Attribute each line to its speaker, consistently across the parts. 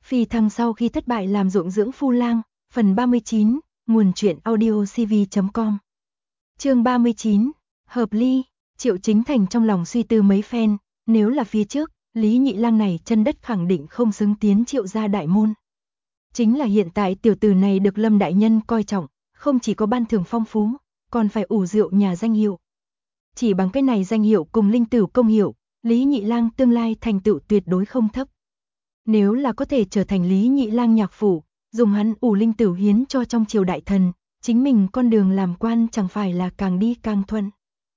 Speaker 1: Phi thăng sau khi thất bại làm ruộng dưỡng phu lang, phần 39, nguồn truyện audio cv.com. Chương 39, hợp ly. Triệu Chính Thành trong lòng suy tư mấy phen, nếu là phía trước, Lý Nhị Lang này chân đất khẳng định không xứng tiến Triệu gia đại môn. Chính là hiện tại tiểu tử này được Lâm đại nhân coi trọng, không chỉ có ban thưởng phong phú, còn phải ủ rượu nhà danh hiệu. Chỉ bằng cái này danh hiệu cùng linh tử công hiệu, Lý Nhị Lang tương lai thành tựu tuyệt đối không thấp. Nếu là có thể trở thành Lý Nhị Lang nhạc phủ, dùng hắn ủ linh tử hiến cho trong triều đại thần, chính mình con đường làm quan chẳng phải là càng đi càng thuận.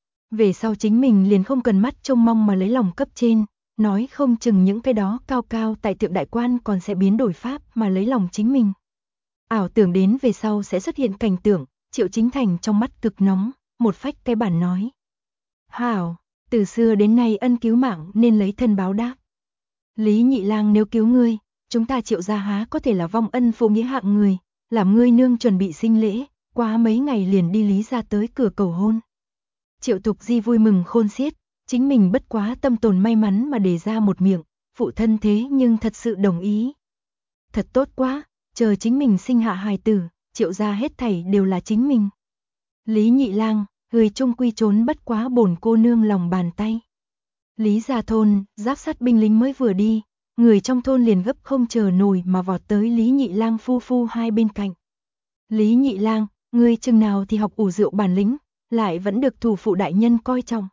Speaker 1: Về sau chính mình liền không cần mắt trông mong mà lấy lòng cấp trên, nói không chừng những cái đó cao cao tại thượng đại quan còn sẽ biến đổi pháp mà lấy lòng chính mình. Ảo tưởng đến về sau sẽ xuất hiện cảnh tượng, Triệu Chính Thành trong mắt cực nóng, một phách cái bản nói. Hảo, từ xưa đến nay ân cứu mạng nên lấy thân báo đáp. Lý Nhị Lang nếu cứu ngươi, chúng ta Triệu gia há có thể là vong ân phụ nghĩa hạng người, làm ngươi nương chuẩn bị sinh lễ, qua mấy ngày liền đi Lý gia tới cửa cầu hôn. Triệu Thục Di vui mừng khôn xiết, chính mình bất quá tâm tồn may mắn mà đề ra một miệng, phụ thân thế nhưng thật sự đồng ý. Thật tốt quá, chờ chính mình sinh hạ hài tử, Triệu gia hết thảy đều là chính mình. Lý Nhị Lang, người trung quy trốn bất quá bổn cô nương lòng bàn tay. Lý gia thôn, giáp sắt binh lính mới vừa đi, người trong thôn liền gấp không chờ nổi mà vọt tới Lý Nhị Lang phu phu hai bên cạnh. Lý Nhị Lang, ngươi chừng nào thì học ủ rượu bản lĩnh, lại vẫn được thủ phụ đại nhân coi trọng.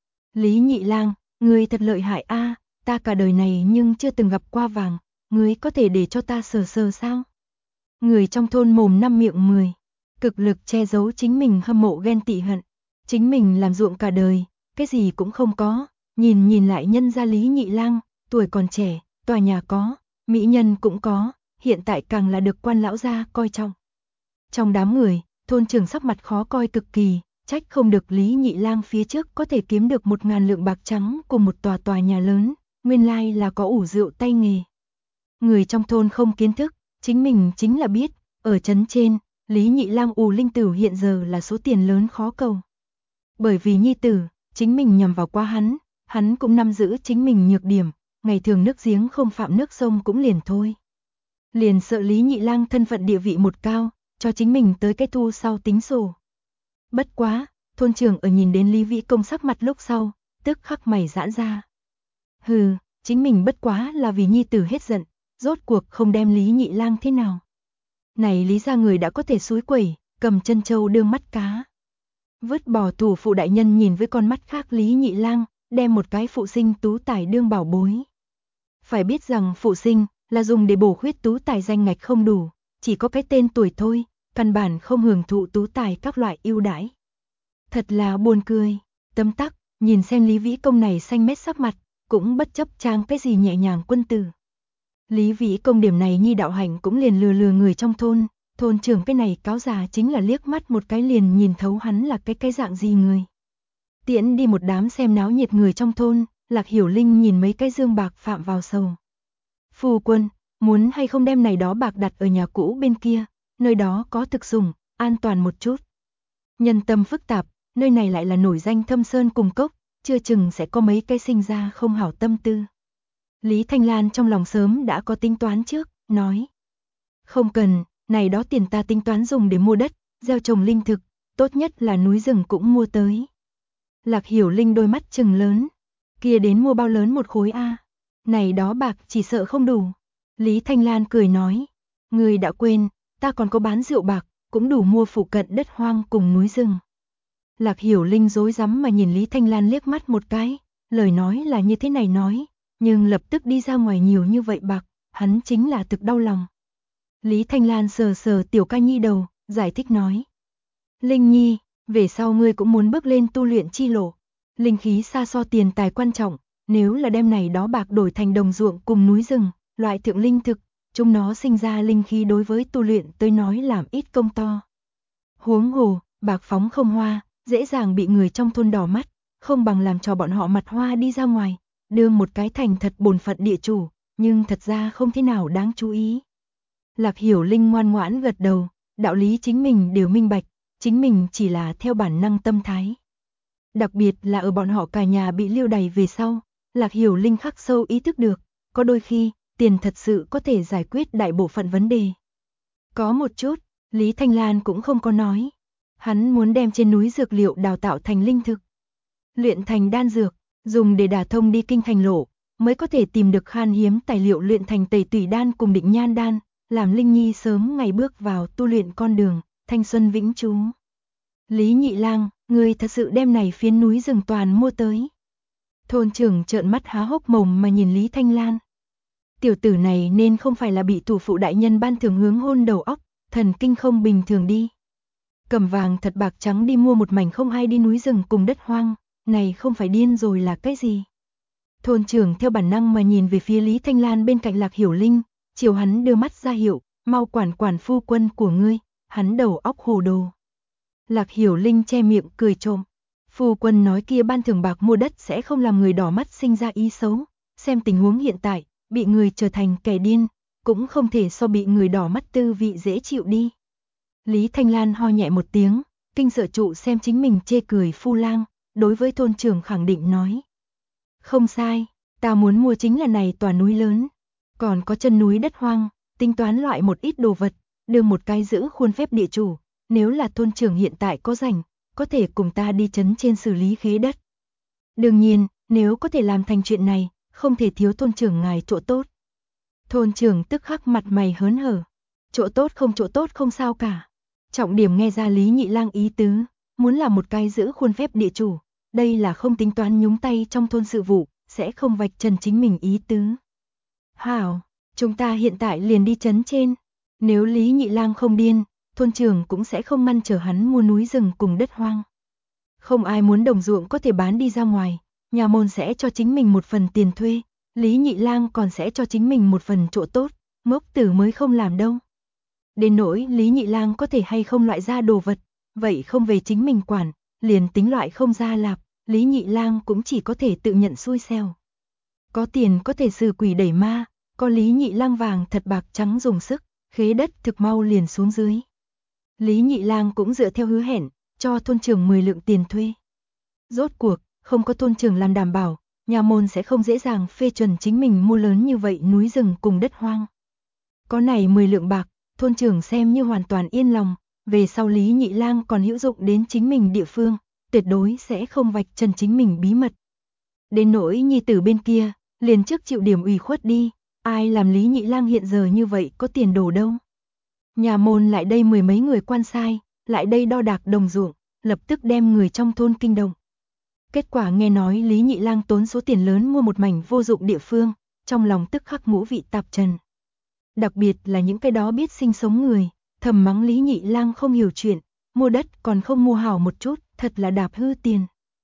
Speaker 1: Lý Nhị Lang, ngươi thật lợi hại a, ta cả đời này nhưng chưa từng gặp qua vàng, ngươi có thể để cho ta sờ sờ sao? Người trong thôn mồm năm miệng 10, cực lực che giấu chính mình hâm mộ ghen tị hận. Chính mình làm ruộng cả đời, cái gì cũng không có, nhìn lại nhân gia Lý Nhị Lang, tuổi còn trẻ, tòa nhà có, mỹ nhân cũng có, hiện tại càng là được quan lão gia coi trọng. Trong đám người, thôn trưởng sắc mặt khó coi cực kỳ, trách không được Lý Nhị Lang phía trước có thể kiếm được 1000 lượng bạc trắng cùng một tòa nhà lớn, nguyên lai là có ủ rượu tay nghề. Người trong thôn không kiến thức, chính mình chính là biết, ở trấn trên, Lý Nhị Lang ủ linh tử hiện giờ là số tiền lớn khó cầu. Bởi vì nhi tử, chính mình nhằm vào qua hắn cũng nắm giữ chính mình nhược điểm, ngày thường nước giếng không phạm nước sông cũng liền thôi. Liền sợ Lý Nhị Lang thân phận địa vị một cao, cho chính mình tới cái thu sau tính sổ. Bất quá, thôn trưởng ở nhìn đến Lý Vĩ Công sắc mặt lúc sau, tức khắc mày giãn ra. Hừ, chính mình bất quá là vì nhi tử hết giận, rốt cuộc không đem Lý Nhị Lang thế nào. Này Lý gia người đã có thể xúi quẩy, cầm chân châu đương mắt cá. Vứt bỏ thủ phụ đại nhân nhìn với con mắt khác Lý Nhị Lang, đem một cái phụ sinh tú tài đương bảo bối. Phải biết rằng phụ sinh là dùng để bổ khuyết tú tài danh ngạch không đủ, chỉ có cái tên tuổi thôi, căn bản không hưởng thụ tú tài các loại ưu đãi. Thật là buồn cười, tấm tắc, nhìn xem Lý Vĩ Công này xanh mét sắc mặt, cũng bất chấp trang cái gì nhẹ nhàng quân tử. Lý Vĩ Công điểm này nhi đạo hành cũng liền lừa người trong thôn trưởng cái này cáo già chính là liếc mắt một cái liền nhìn thấu hắn là cái dạng gì người. Tiễn đi một đám xem náo nhiệt người trong thôn, Lạc Hiểu Linh nhìn mấy cái dương bạc phạm vào sầu. Phu quân, muốn hay không đem này đó bạc đặt ở nhà cũ bên kia, nơi đó có thực dùng, an toàn một chút. Nhân tâm phức tạp, nơi này lại là nổi danh thâm sơn cùng cốc, chưa chừng sẽ có mấy cái sinh ra không hảo tâm tư. Lý Thanh Lan trong lòng sớm đã có tính toán trước, nói. Không cần, này đó tiền ta tính toán dùng để mua đất, gieo trồng linh thực, tốt nhất là núi rừng cũng mua tới. Lạc Hiểu Linh đôi mắt trừng lớn, kia đến mua bao lớn một khối a? Này đó bạc chỉ sợ không đủ. Lý Thanh Lan cười nói, người đã quên, ta còn có bán rượu bạc, cũng đủ mua phụ cận đất hoang cùng núi rừng. Lạc Hiểu Linh rối rắm mà nhìn Lý Thanh Lan liếc mắt một cái, lời nói là như thế này nói, nhưng lập tức đi ra ngoài nhiều như vậy bạc, hắn chính là thực đau lòng. Lý Thanh Lan sờ sờ tiểu ca nhi đầu, giải thích nói. Linh nhi, về sau ngươi cũng muốn bước lên tu luyện chi lộ. Linh khí xa so tiền tài quan trọng, nếu là đem này đó bạc đổi thành đồng ruộng cùng núi rừng, loại thượng linh thực, chúng nó sinh ra linh khí đối với tu luyện tới nói làm ít công to. Huống hồ, bạc phóng không hoa, dễ dàng bị người trong thôn đỏ mắt, không bằng làm cho bọn họ mặt hoa đi ra ngoài, đương một cái thành thật bổn phận địa chủ, nhưng thật ra không thế nào đáng chú ý. Lạc Hiểu Linh ngoan ngoãn gật đầu, đạo lý chính mình đều minh bạch, chính mình chỉ là theo bản năng tâm thái. Đặc biệt là ở bọn họ cả nhà bị lưu đày về sau, Lạc Hiểu Linh khắc sâu ý thức được, có đôi khi, tiền thật sự có thể giải quyết đại bộ phận vấn đề. Có một chút, Lý Thanh Lan cũng không có nói. Hắn muốn đem trên núi dược liệu đào tạo thành linh thực, luyện thành đan dược, dùng để đả thông đi kinh thành lộ, mới có thể tìm được khan hiếm tài liệu luyện thành Tẩy Tủy đan cùng Định Nhan đan, làm Linh Nhi sớm ngày bước vào tu luyện con đường thanh xuân vĩnh trú. Lý Nhị Lang, ngươi thật sự đem này phiến núi rừng toàn mua tới? Thôn trưởng trợn mắt há hốc mồm mà nhìn Lý Thanh Lan. Tiểu tử này nên không phải là bị thủ phụ đại nhân ban thưởng hướng hôn đầu óc, thần kinh không bình thường đi. Cầm vàng thật bạc trắng đi mua một mảnh không ai đi núi rừng cùng đất hoang, này không phải điên rồi là cái gì? Thôn trưởng theo bản năng mà nhìn về phía Lý Thanh Lan bên cạnh Lạc Hiểu Linh, chiều hắn đưa mắt ra hiệu, mau quản phu quân của ngươi, hắn đầu óc hồ đồ. Lạc Hiểu Linh che miệng cười trộm, phu quân nói kia ban thưởng bạc mua đất sẽ không làm người đỏ mắt sinh ra ý xấu, xem tình huống hiện tại, bị người trở thành kẻ điên, cũng không thể so bị người đỏ mắt tư vị dễ chịu đi. Lý Thanh Lan ho nhẹ một tiếng, kinh sợ trụ xem chính mình chê cười phu lang, đối với thôn trưởng khẳng định nói. Không sai, ta muốn mua chính là này tòa núi lớn, còn có chân núi đất hoang, tính toán loại một ít đồ vật, đưa một cái giữ khuôn phép địa chủ, nếu là thôn trưởng hiện tại có rảnh, có thể cùng ta đi trấn trên xử lý khế đất. Đương nhiên, nếu có thể làm thành chuyện này, không thể thiếu thôn trưởng ngài chỗ tốt. Thôn trưởng tức khắc mặt mày hớn hở, chỗ tốt không sao cả. Trọng điểm nghe ra Lý Nhị Lang ý tứ, muốn làm một cái giữ khuôn phép địa chủ, đây là không tính toán nhúng tay trong thôn sự vụ, sẽ không vạch trần chính mình ý tứ. Hảo, chúng ta hiện tại liền đi trấn trên, nếu Lý Nhị Lang không điên, thôn trưởng cũng sẽ không ngăn trở hắn mua núi rừng cùng đất hoang. Không ai muốn đồng ruộng có thể bán đi ra ngoài, nhà môn sẽ cho chính mình một phần tiền thuê, Lý Nhị Lang còn sẽ cho chính mình một phần chỗ tốt, ngốc tử mới không làm đâu. Đến nỗi Lý Nhị Lang có thể hay không loại ra đồ vật, vậy không về chính mình quản, liền tính loại không ra lạp, Lý Nhị Lang cũng chỉ có thể tự nhận xui xẻo. Có tiền có thể xử quỷ đẩy ma, có Lý Nhị Lang vàng thật bạc trắng dùng sức, khế đất thực mau liền xuống dưới. Lý Nhị Lang cũng dựa theo hứa hẹn, cho thôn trưởng 10 lượng tiền thuê. Rốt cuộc, không có thôn trưởng làm đảm bảo, nhà môn sẽ không dễ dàng phê chuẩn chính mình mua lớn như vậy núi rừng cùng đất hoang. Có này 10 lượng bạc, thôn trưởng xem như hoàn toàn yên lòng, về sau Lý Nhị Lang còn hữu dụng đến chính mình địa phương, tuyệt đối sẽ không vạch trần chính mình bí mật. Đến nỗi nhi tử bên kia, liền trước chịu điểm ủy khuất đi, ai làm Lý Nhị Lang hiện giờ như vậy có tiền đồ đâu. Nhà môn lại đây 10 mấy người quan sai, lại đây đo đạc đồng ruộng, lập tức đem người trong thôn kinh động. Kết quả nghe nói Lý Nhị Lang tốn số tiền lớn mua một mảnh vô dụng địa phương, trong lòng tức khắc ngũ vị tạp trần. Đặc biệt là những cái đó biết sinh sống người, thầm mắng Lý Nhị Lang không hiểu chuyện, mua đất còn không mua hảo một chút, thật là đạp hư tiền.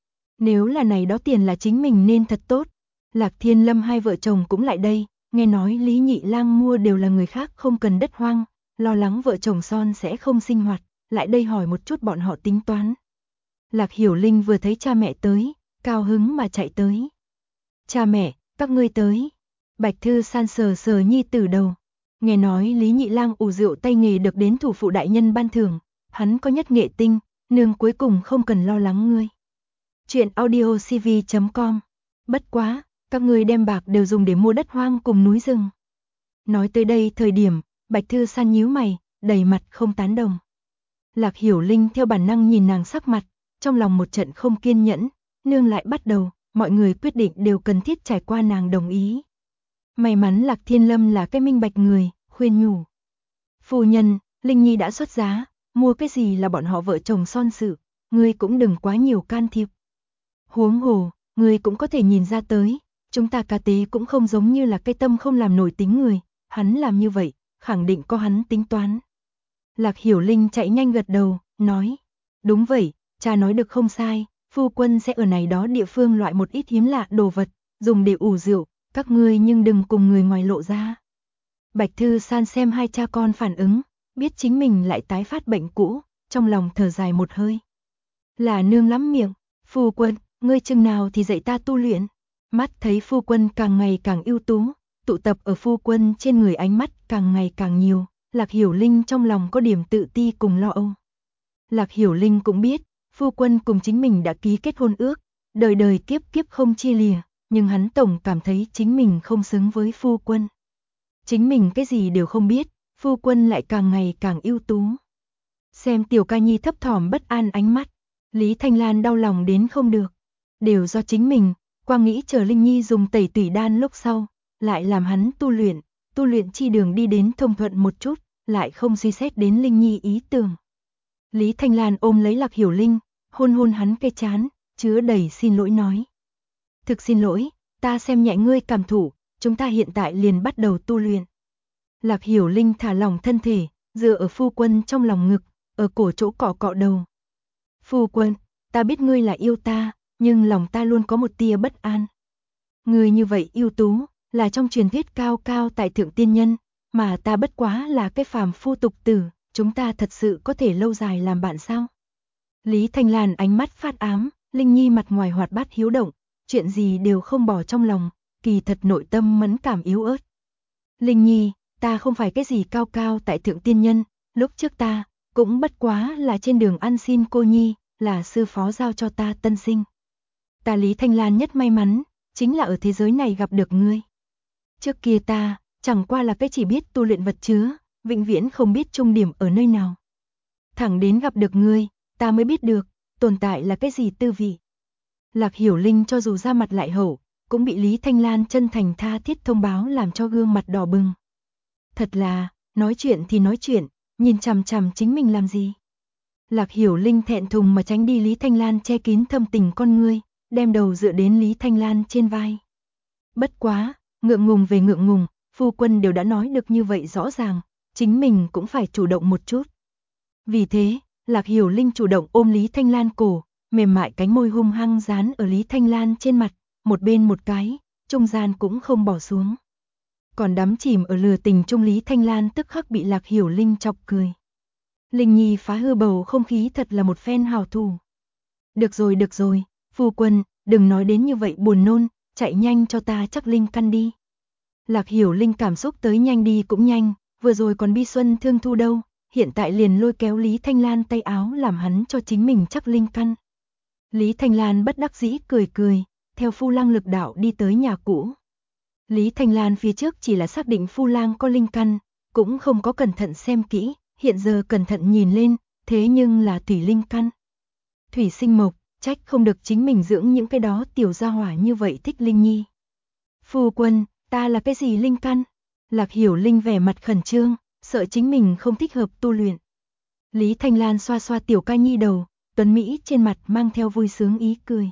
Speaker 1: Nếu là này đó tiền là chính mình nên thật tốt. Lạc Thiên Lâm hai vợ chồng cũng lại đây, nghe nói Lý Nhị Lang mua đều là người khác không cần đất hoang, lo lắng vợ chồng son sẽ không sinh hoạt, lại đây hỏi một chút bọn họ tính toán. Lạc Hiểu Linh vừa thấy cha mẹ tới, cao hứng mà chạy tới. Cha mẹ, các ngươi tới. Bạch Thư San sờ sờ nhi tử đầu. Nghe nói Lý Nhị Lang ủ rượu tay nghề được đến thủ phụ đại nhân ban thưởng, hắn có nhất nghệ tinh, nương cuối cùng không cần lo lắng ngươi. Chuyện audiocv.com. Bất quá, các ngươi đem bạc đều dùng để mua đất hoang cùng núi rừng. Nói tới đây thời điểm, Bạch Thư San nhíu mày, đầy mặt không tán đồng. Lạc Hiểu Linh theo bản năng nhìn nàng sắc mặt, trong lòng một trận không kiên nhẫn, nương lại bắt đầu, mọi người quyết định đều cần thiết trải qua nàng đồng ý. May mắn Lạc Thiên Lâm là cái minh bạch người, khuyên nhủ. Phu nhân, Linh Nhi đã xuất giá, mua cái gì là bọn họ vợ chồng son sự, ngươi cũng đừng quá nhiều can thiệp. Huống hồ, ngươi cũng có thể nhìn ra tới, chúng ta cá tế cũng không giống như là cái tâm không làm nổi tính người, hắn làm như vậy, khẳng định có hắn tính toán. Lạc Hiểu Linh chạy nhanh gật đầu, nói, đúng vậy, cha nói được không sai, phu quân sẽ ở này đó địa phương loại một ít hiếm lạ đồ vật, dùng để ủ rượu, các ngươi nhưng đừng cùng người ngoài lộ ra. Bạch Thư San xem hai cha con phản ứng, biết chính mình lại tái phát bệnh cũ, trong lòng thở dài một hơi. Là nương lắm miệng, phu quân, ngươi chừng nào thì dạy ta tu luyện. Mắt thấy phu quân càng ngày càng ưu tú, tụ tập ở phu quân trên người ánh mắt càng ngày càng nhiều, Lạc Hiểu Linh trong lòng có điểm tự ti cùng lo âu. Lạc Hiểu Linh cũng biết, phu quân cùng chính mình đã ký kết hôn ước, đời đời kiếp kiếp không chia lìa, nhưng hắn tổng cảm thấy chính mình không xứng với phu quân. chính mình cái gì đều không biết, phu quân lại càng ngày càng ưu tú. Xem Tiểu Ca Nhi thấp thỏm bất an ánh mắt, Lý Thanh Lan đau lòng đến không được. Đều do chính mình, quang nghĩ chờ Linh Nhi dùng tẩy tủy đan lúc sau, lại làm hắn tu luyện chi đường đi đến thông thuận một chút, lại không suy xét đến Linh Nhi ý tưởng. Lý Thanh Lan ôm lấy Lạc Hiểu Linh, hôn hôn hắn cái trán, chứa đầy xin lỗi nói. Thực xin lỗi, ta xem nhẹ ngươi cảm thụ, chúng ta hiện tại liền bắt đầu tu luyện. Lạc Hiểu Linh thả lỏng thân thể, dựa ở phu quân trong lòng ngực, ở cổ chỗ cọ cọ đầu. Phu quân, ta biết ngươi là yêu ta, nhưng lòng ta luôn có một tia bất an. Ngươi như vậy ưu tú, là trong truyền thuyết cao cao tại thượng tiên nhân, mà ta bất quá là cái phàm phu tục tử, chúng ta thật sự có thể lâu dài làm bạn sao? Lý Thanh Lan ánh mắt phát ám, Linh Nhi mặt ngoài hoạt bát hiếu động, chuyện gì đều không bỏ trong lòng, kỳ thật nội tâm mẫn cảm yếu ớt. Linh Nhi, ta không phải cái gì cao cao tại thượng tiên nhân, lúc trước ta cũng bất quá là trên đường ăn xin cô nhi, là sư phó giao cho ta tân sinh. Ta Lý Thanh Lan nhất may mắn, chính là ở thế giới này gặp được ngươi. Trước kia ta, chẳng qua là cái chỉ biết tu luyện vật chứa, vĩnh viễn không biết trung điểm ở nơi nào. Thẳng đến gặp được ngươi, ta mới biết được, tồn tại là cái gì tư vị. Lạc Hiểu Linh cho dù ra mặt lại hậu, cũng bị Lý Thanh Lan chân thành tha thiết thông báo làm cho gương mặt đỏ bừng. Thật là, nói chuyện thì nói chuyện, nhìn chằm chằm chính mình làm gì. Lạc Hiểu Linh thẹn thùng mà tránh đi Lý Thanh Lan che kín thâm tình con ngươi, đem đầu dựa đến Lý Thanh Lan trên vai. Bất quá, ngượng ngùng về ngượng ngùng, phu quân đều đã nói được như vậy rõ ràng, chính mình cũng phải chủ động một chút. Vì thế, Lạc Hiểu Linh chủ động ôm Lý Thanh Lan cổ, mềm mại cánh môi hung hăng dán ở Lý Thanh Lan trên mặt, một bên một cái, trung gian cũng không bỏ xuống. Còn đắm chìm ở lừa tình trung Lý Thanh Lan tức khắc bị Lạc Hiểu Linh chọc cười. Linh Nhi phá hư bầu không khí thật là một phen hào thủ. Được rồi, phu quân, đừng nói đến như vậy buồn nôn, chạy nhanh cho ta chắc linh căn đi. Lạc Hiểu Linh cảm xúc tới nhanh đi cũng nhanh, vừa rồi còn bi xuân thương thu đâu, hiện tại liền lôi kéo Lý Thanh Lan tay áo làm hắn cho chính mình chắc linh căn. Lý Thanh Lan bất đắc dĩ cười, theo Phu Lang lực đạo đi tới nhà cũ. Lý Thanh Lan phía trước chỉ là xác định Phu Lang có linh căn, cũng không có cẩn thận xem kỹ, hiện giờ cẩn thận nhìn lên, thế nhưng là thủy linh căn. Thủy sinh mộc, trách không được chính mình dưỡng những cái đó tiểu gia hỏa như vậy thích Linh Nhi. Phu quân, ta là cái gì linh căn? Lạc Hiểu Linh vẻ mặt khẩn trương, sợ chính mình không thích hợp tu luyện. Lý Thanh Lan xoa xoa Tiểu Ca Nhi đầu, tuấn Mỹ trên mặt mang theo vui sướng ý cười.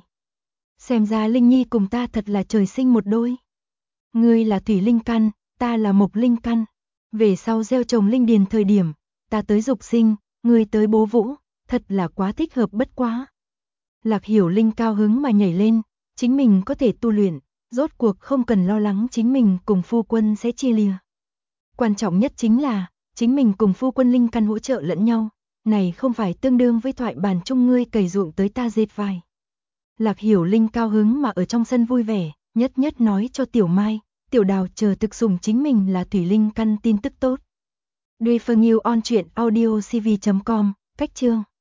Speaker 1: Xem ra Linh Nhi cùng ta thật là trời sinh một đôi. Ngươi là thủy linh căn, ta là mộc linh căn. Về sau gieo trồng linh điền thời điểm, ta tới dục sinh, ngươi tới bố vũ, thật là quá thích hợp bất quá. Lạc Hiểu Linh cao hứng mà nhảy lên, chính mình có thể tu luyện, rốt cuộc không cần lo lắng chính mình cùng phu quân sẽ chia lìa. Quan trọng nhất chính là, chính mình cùng phu quân linh căn hỗ trợ lẫn nhau, này không phải tương đương với thoại bàn chung ngươi cày ruộng tới ta dệt vải. Lạc Hiểu Linh cao hứng mà ở trong sân vui vẻ, nhất nói cho Tiểu Mai, Tiểu Đào chờ thực sủng chính mình là thủy linh căn tin tức tốt. Duy Phương Yêu on truyện audio cv.com, cách chương